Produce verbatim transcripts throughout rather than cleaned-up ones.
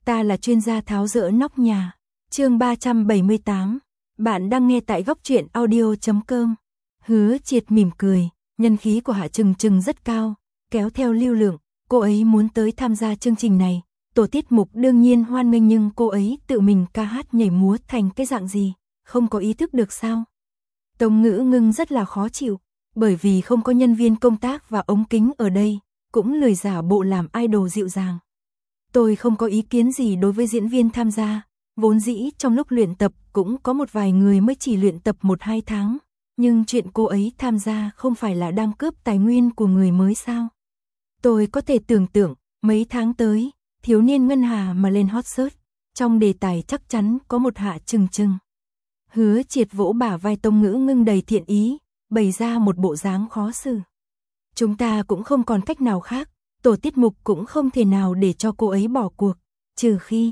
ta là chuyên gia tháo dỡ nóc nhà. Chương ba trăm bảy mươi tám. Bạn đang nghe tại góc truyện audio chấm com. Hứa Triệt mỉm cười, nhân khí của Hạ Trừng Trừng rất cao, kéo theo lưu lượng, cô ấy muốn tới tham gia chương trình này. Tổ tiết mục đương nhiên hoan nghênh, nhưng cô ấy tự mình ca hát nhảy múa thành cái dạng gì, không có ý thức được sao? Tống Ngữ Ngưng rất là khó chịu, bởi vì không có nhân viên công tác và ống kính ở đây, cũng lười giả bộ làm idol dịu dàng. Tôi không có ý kiến gì đối với diễn viên tham gia, vốn dĩ trong lúc luyện tập cũng có một vài người mới chỉ luyện tập một hai tháng, nhưng chuyện cô ấy tham gia không phải là đang cướp tài nguyên của người mới sao? Tôi có thể tưởng tượng, mấy tháng tới, thiếu niên Ngân Hà mà lên hot search, trong đề tài chắc chắn có một Hạ Trừng Trừng. Hứa Triệt vỗ bả vai Tống Ngữ Ngưng đầy thiện ý, bày ra một bộ dáng khó xử. Chúng ta cũng không còn cách nào khác, tổ tiết mục cũng không thể nào để cho cô ấy bỏ cuộc, trừ khi...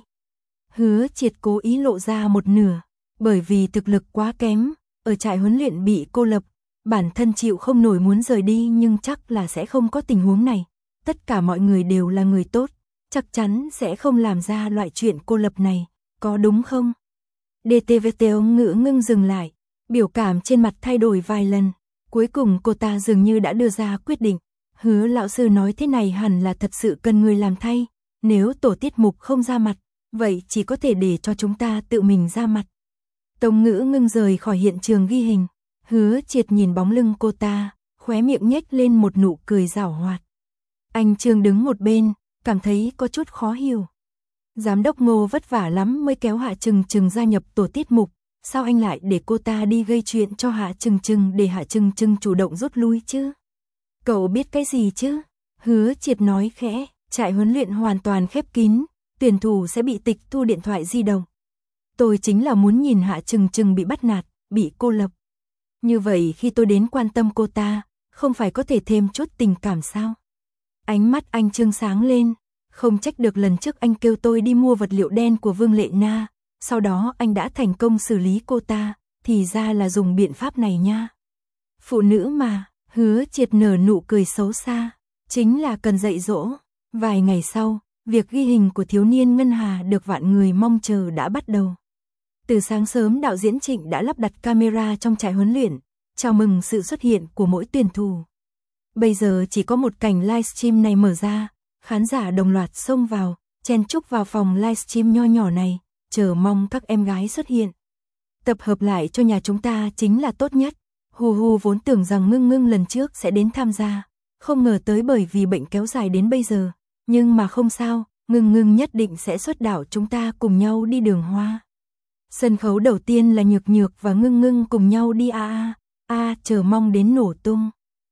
Hứa Triệt cố ý lộ ra một nửa, bởi vì thực lực quá kém, ở trại huấn luyện bị cô lập, bản thân chịu không nổi muốn rời đi, nhưng chắc là sẽ không có tình huống này. Tất cả mọi người đều là người tốt, chắc chắn sẽ không làm ra loại chuyện cô lập này, có đúng không? đê tê vê Tống Ngữ Ngưng dừng lại, biểu cảm trên mặt thay đổi vài lần, cuối cùng cô ta dường như đã đưa ra quyết định. Hứa lão sư nói thế này hẳn là thật sự cần người làm thay, nếu tổ tiết mục không ra mặt, vậy chỉ có thể để cho chúng ta tự mình ra mặt. Tống Ngữ Ngưng rời khỏi hiện trường ghi hình, Hứa Triệt nhìn bóng lưng cô ta, khóe miệng nhếch lên một nụ cười giảo hoạt. Anh Trương đứng một bên, cảm thấy có chút khó hiểu. Giám đốc Ngô vất vả lắm mới kéo Hạ Trừng Trừng gia nhập tổ tiết mục, sao anh lại để cô ta đi gây chuyện cho Hạ Trừng Trừng để Hạ Trừng Trừng chủ động rút lui chứ? Cậu biết cái gì chứ? Hứa Triệt nói khẽ, trại huấn luyện hoàn toàn khép kín, tuyển thủ sẽ bị tịch thu điện thoại di động. Tôi chính là muốn nhìn Hạ Trừng Trừng bị bắt nạt, bị cô lập. Như vậy khi tôi đến quan tâm cô ta, không phải có thể thêm chút tình cảm sao? Ánh mắt anh Trương sáng lên, không trách được lần trước anh kêu tôi đi mua vật liệu đen của Vương Lệ Na, sau đó anh đã thành công xử lý cô ta, thì ra là dùng biện pháp này nha. Phụ nữ mà, Hứa Triệt nở nụ cười xấu xa, chính là cần dạy dỗ. Vài ngày sau, việc ghi hình của thiếu niên Ngân Hà được vạn người mong chờ đã bắt đầu. Từ sáng sớm đạo diễn Trịnh đã lắp đặt camera trong trại huấn luyện, chào mừng sự xuất hiện của mỗi tuyển thủ. Bây giờ chỉ có một cảnh livestream này mở ra, khán giả đồng loạt xông vào, chen chúc vào phòng livestream nho nhỏ này, chờ mong các em gái xuất hiện. Tập hợp lại cho nhà chúng ta chính là tốt nhất. Hù Hù vốn tưởng rằng Ngưng Ngưng lần trước sẽ đến tham gia, không ngờ tới bởi vì bệnh kéo dài đến bây giờ. Nhưng mà không sao, Ngưng Ngưng nhất định sẽ xuất đạo chúng ta cùng nhau đi đường hoa. Sân khấu đầu tiên là Nhược Nhược và Ngưng Ngưng cùng nhau đi a a, a chờ mong đến nổ tung.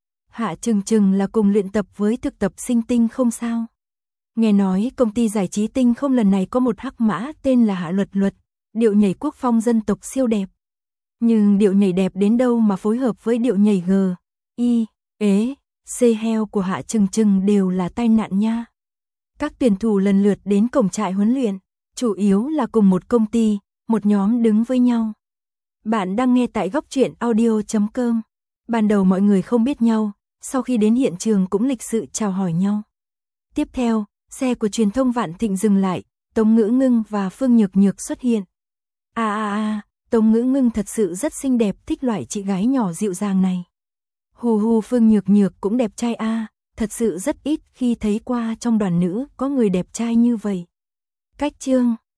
Hạ Trừng Trừng là cùng luyện tập với thực tập sinh Tinh không sao? Nghe nói công ty giải trí Tinh không lần này có một hắc mã tên là Hạ Luật Luật, điệu nhảy quốc phong dân tộc siêu đẹp. Nhưng điệu nhảy đẹp đến đâu mà phối hợp với điệu nhảy G, I, ế, C heo của Hạ Trừng Trừng đều là tai nạn nha. Các tuyển thủ lần lượt đến cổng trại huấn luyện, chủ yếu là cùng một công ty, một nhóm đứng với nhau. Bạn đang nghe tại góc truyện audio chấm com. Ban đầu mọi người không biết nhau, sau khi đến hiện trường cũng lịch sự chào hỏi nhau. Tiếp theo, xe của truyền thông Vạn Thịnh dừng lại, Tống Ngữ Ngưng và Phương Nhược Nhược xuất hiện. A a a, Tống Ngữ Ngưng thật sự rất xinh đẹp, thích loại chị gái nhỏ dịu dàng này. Hù Hù Phương Nhược Nhược cũng đẹp trai a, à, thật sự rất ít khi thấy qua trong đoàn nữ có người đẹp trai như vậy. Cách chương